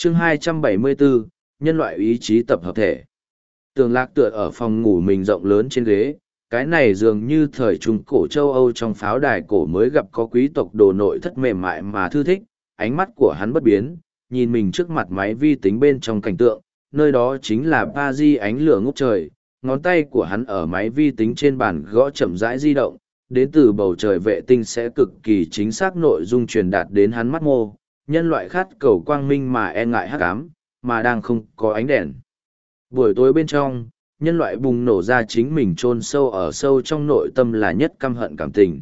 Chương 274, nhân loại ý chí tập hợp thể. Tường Lạc tựa ở phòng ngủ mình rộng lớn trên ghế, cái này dường như thời trung cổ châu Âu trong pháo đài cổ mới gặp có quý tộc đồ nội thất mềm mại mà thư thích, ánh mắt của hắn bất biến, nhìn mình trước mặt máy vi tính bên trong cảnh tượng, nơi đó chính là Paris ánh lửa ngút trời, ngón tay của hắn ở máy vi tính trên bàn gõ chậm rãi di động, đến từ bầu trời vệ tinh sẽ cực kỳ chính xác nội dung truyền đạt đến hắn mắt mô, nhân loại khát cầu quang minh mà e ngại hắc ám, mà đang không có ánh đèn. Buổi tối bên trong, nhân loại bùng nổ ra chính mình chôn sâu ở sâu trong nội tâm là nhất căm hận cảm tình.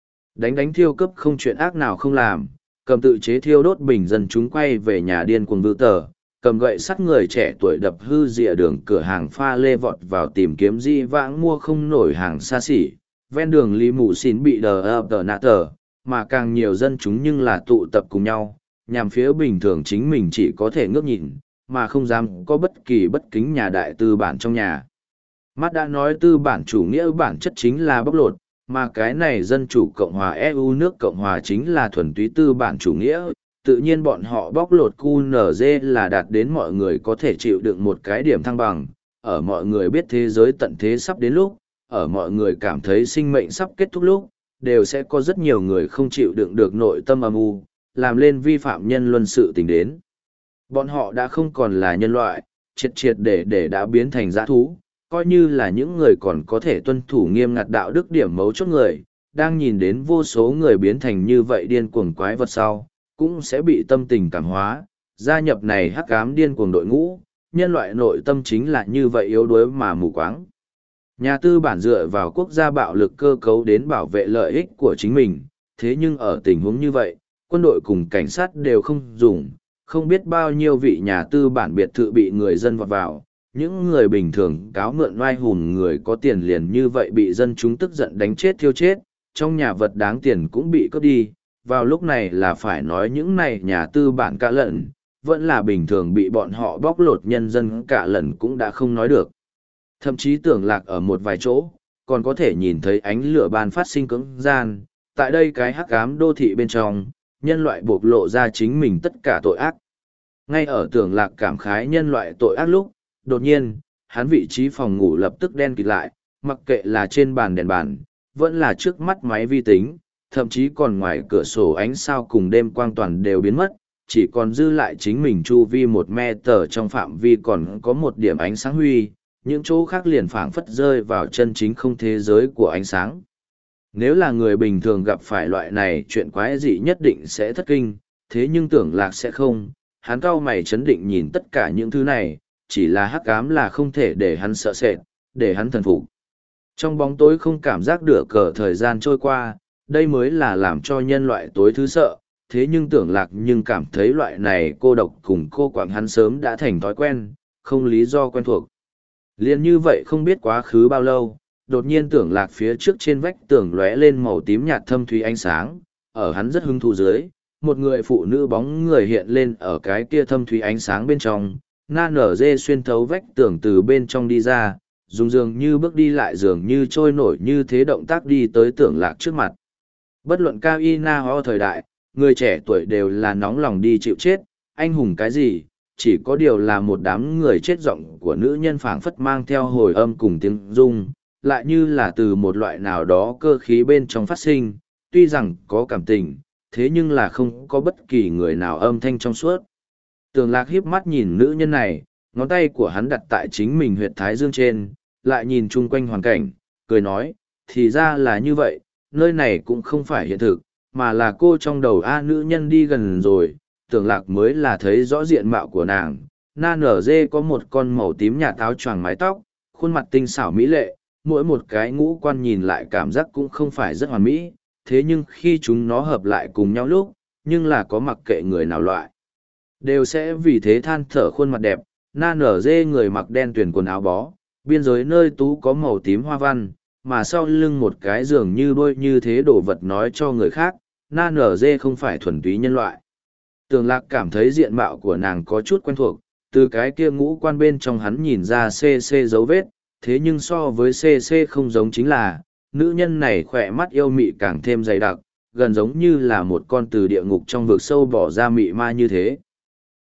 Đánh thiêu cấp không chuyện ác nào không làm, cầm tự chế thiêu đốt bình dân chúng quay về nhà điên cuồng vư tờ, cầm gậy sắt người trẻ tuổi đập hư rìa đường cửa hàng pha lê vọt vào tìm kiếm di vãng mua không nổi hàng xa xỉ, ven đường lý mù xín bị đờ ập tờ nạ tờ, mà càng nhiều dân chúng nhưng là tụ tập cùng nhau, nhằm phía bình thường chính mình chỉ có thể ngước nhìn, mà không dám có bất kỳ bất kính nhà đại tư bản trong nhà. Mắt đã nói tư bản chủ nghĩa bản chất chính là bóc lột, mà cái này dân chủ Cộng hòa EU nước Cộng hòa chính là thuần túy tư bản chủ nghĩa, tự nhiên bọn họ bóc lột QNZ là đạt đến mọi người có thể chịu đựng một cái điểm thăng bằng, ở mọi người biết thế giới tận thế sắp đến lúc, ở mọi người cảm thấy sinh mệnh sắp kết thúc lúc, đều sẽ có rất nhiều người không chịu đựng được nội tâm âm u, làm lên vi phạm nhân luân sự tình đến. Bọn họ đã không còn là nhân loại, triệt để đã biến thành dã thú, coi như là những người còn có thể tuân thủ nghiêm ngặt đạo đức điểm mấu chốt người, đang nhìn đến vô số người biến thành như vậy điên cuồng quái vật sau, cũng sẽ bị tâm tình cảm hóa, gia nhập này hắc ám điên cuồng đội ngũ, nhân loại nội tâm chính là như vậy yếu đuối mà mù quáng. Nhà tư bản dựa vào quốc gia bạo lực cơ cấu đến bảo vệ lợi ích của chính mình, thế nhưng ở tình huống như vậy, quân đội cùng cảnh sát đều không dùng, không biết bao nhiêu vị nhà tư bản biệt thự bị người dân vọt vào, những người bình thường cáo mượn oai hùng người có tiền liền như vậy bị dân chúng tức giận đánh chết thiêu chết, trong nhà vật đáng tiền cũng bị cướp đi, vào lúc này là phải nói những này nhà tư bản cả lận, vẫn là bình thường bị bọn họ bóc lột nhân dân cả lần cũng đã không nói được. Thậm chí Tưởng Lạc ở một vài chỗ, còn có thể nhìn thấy ánh lửa ban phát sinh cưỡng gian, tại đây cái hắc ám đô thị bên trong, nhân loại bộc lộ ra chính mình tất cả tội ác. Ngay ở Tưởng Lạc cảm khái nhân loại tội ác lúc, đột nhiên, hắn vị trí phòng ngủ lập tức đen kịt lại, mặc kệ là trên bàn đèn bàn, vẫn là trước mắt máy vi tính, thậm chí còn ngoài cửa sổ ánh sao cùng đêm quang toàn đều biến mất, chỉ còn dư lại chính mình chu vi 1 mét trong phạm vi còn có một điểm ánh sáng huy, những chỗ khác liền phảng phất rơi vào chân chính không thế giới của ánh sáng. Nếu là người bình thường gặp phải loại này chuyện quái dị nhất định sẽ thất kinh, thế nhưng Tưởng Lạc sẽ không, hắn cau mày chấn định nhìn tất cả những thứ này, chỉ là hắc ám là không thể để hắn sợ sệt, để hắn thần phục. Trong bóng tối không cảm giác được cờ thời gian trôi qua, đây mới là làm cho nhân loại tối thứ sợ, thế nhưng Tưởng Lạc nhưng cảm thấy loại này cô độc cùng cô quạng hắn sớm đã thành thói quen, không lý do quen thuộc. Liên như vậy không biết quá khứ bao lâu, đột nhiên Tưởng Lạc phía trước trên vách tường lóe lên màu tím nhạt thâm thúy ánh sáng, ở hắn rất hứng thú dưới, một người phụ nữ bóng người hiện lên ở cái kia thâm thúy ánh sáng bên trong, na nở dê xuyên thấu vách tường từ bên trong đi ra, dùng dường như bước đi lại dường như trôi nổi như thế động tác đi tới Tưởng Lạc trước mặt. Bất luận cao y na ho thời đại, người trẻ tuổi đều là nóng lòng đi chịu chết, anh hùng cái gì, chỉ có điều là một đám người chết giọng của nữ nhân phảng phất mang theo hồi âm cùng tiếng rung, lại như là từ một loại nào đó cơ khí bên trong phát sinh, tuy rằng có cảm tình, thế nhưng là không có bất kỳ người nào âm thanh trong suốt. Tưởng Lạc hiếp mắt nhìn nữ nhân này, ngón tay của hắn đặt tại chính mình huyệt thái dương trên, lại nhìn chung quanh hoàn cảnh, cười nói, thì ra là như vậy, nơi này cũng không phải hiện thực, mà là cô trong đầu A nữ nhân đi gần rồi, Tưởng Lạc mới là thấy rõ diện mạo của nàng. Na nở dê có một con màu tím nhạt áo choàng mái tóc, khuôn mặt tinh xảo mỹ lệ, mỗi một cái ngũ quan nhìn lại cảm giác cũng không phải rất hoàn mỹ, thế nhưng khi chúng nó hợp lại cùng nhau lúc, nhưng là có mặc kệ người nào loại. Đều sẽ vì thế than thở khuôn mặt đẹp, na nở dê người mặc đen tuyển quần áo bó, biên giới nơi tú có màu tím hoa văn, mà sau lưng một cái dường như đôi như thế đồ vật nói cho người khác, na nở dê không phải thuần túy nhân loại. Tưởng Lạc cảm thấy diện mạo của nàng có chút quen thuộc, từ cái kia ngũ quan bên trong hắn nhìn ra CC dấu vết, thế nhưng so với CC không giống chính là, nữ nhân này khỏe mắt yêu mị càng thêm dày đặc, gần giống như là một con từ địa ngục trong vực sâu bỏ ra mị ma như thế.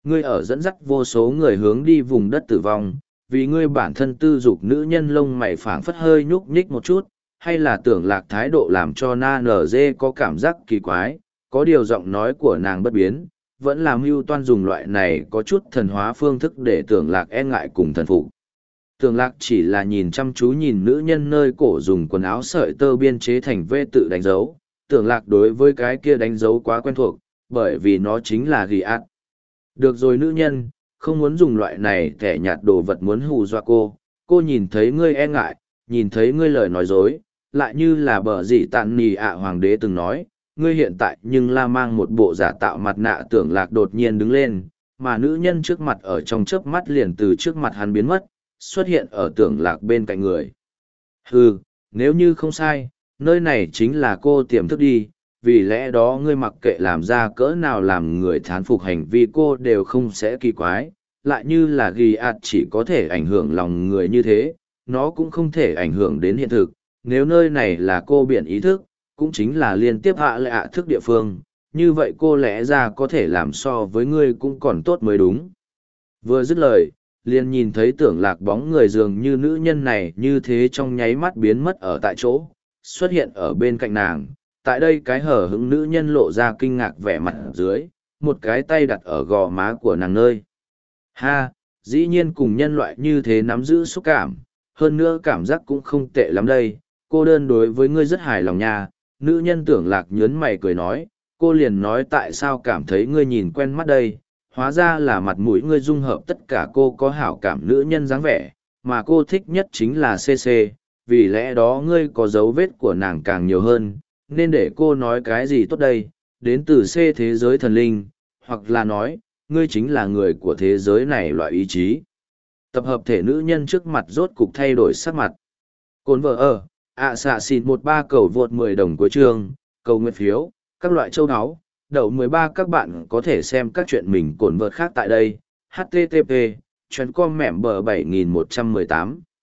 ngươi ở dẫn dắt vô số người hướng đi vùng đất tử vong, vì ngươi bản thân tư dục nữ nhân lông mày phảng phất hơi nhúc nhích một chút, hay là tưởng lạc thái độ làm cho na nở dê có cảm giác kỳ quái, có điều giọng nói của nàng bất biến, vẫn làm mưu toan dùng loại này có chút thần hóa phương thức để tưởng lạc e ngại cùng thần phục. Tưởng lạc chỉ là nhìn chăm chú nhìn nữ nhân nơi cổ dùng quần áo sợi tơ biên chế thành vê tự đánh dấu, tưởng lạc đối với cái kia đánh dấu quá quen thuộc, bởi vì nó chính là ghi ạt. Được rồi nữ nhân, không muốn dùng loại này kẻ nhạt đồ vật muốn hù dọa cô nhìn thấy ngươi e ngại, nhìn thấy ngươi lời nói dối, lại như là bờ dị tàn nì ạ hoàng đế từng nói, ngươi hiện tại nhưng la mang một bộ giả tạo mặt nạ. Tưởng lạc đột nhiên đứng lên, mà nữ nhân trước mặt ở trong chớp mắt liền từ trước mặt hắn biến mất, xuất hiện ở tưởng lạc bên cạnh người. Hừ, nếu như không sai, nơi này chính là cô tiềm thức đi, vì lẽ đó ngươi mặc kệ làm ra cỡ nào làm người thán phục hành vi cô đều không sẽ kỳ quái, lại như là ghi ạt chỉ có thể ảnh hưởng lòng người như thế, nó cũng không thể ảnh hưởng đến hiện thực. Nếu nơi này là cô biển ý thức, cũng chính là liên tiếp hạ lệ hạ thức địa phương, như vậy cô lẽ ra có thể làm so với ngươi cũng còn tốt mới đúng. Vừa dứt lời, liền nhìn thấy tưởng lạc bóng người dường như nữ nhân này như thế trong nháy mắt biến mất ở tại chỗ, xuất hiện ở bên cạnh nàng. Tại đây cái hở hững nữ nhân lộ ra kinh ngạc vẻ mặt dưới, một cái tay đặt ở gò má của nàng nơi. Ha, dĩ nhiên cùng nhân loại như thế nắm giữ xúc cảm, hơn nữa cảm giác cũng không tệ lắm đây, cô đơn đối với ngươi rất hài lòng nha. Nữ nhân tưởng lạc nhớn mày cười nói, cô liền nói tại sao cảm thấy ngươi nhìn quen mắt đây, hóa ra là mặt mũi ngươi dung hợp tất cả cô có hảo cảm nữ nhân dáng vẻ, mà cô thích nhất chính là CC, vì lẽ đó ngươi có dấu vết của nàng càng nhiều hơn, nên để cô nói cái gì tốt đây, đến từ C thế giới thần linh, hoặc là nói, ngươi chính là người của thế giới này loại ý chí. Tập hợp thể nữ nhân trước mặt rốt cục thay đổi sắc mặt. Cồn vợ ở, xạ xịt 13 cầu vượt 10 đồng của trường, cầu nguyện phiếu, các loại châu áo. Đậu 13 các bạn có thể xem các chuyện mình cồn vợt khác tại đây. HTTP, chuyến com mẻm bờ 7118.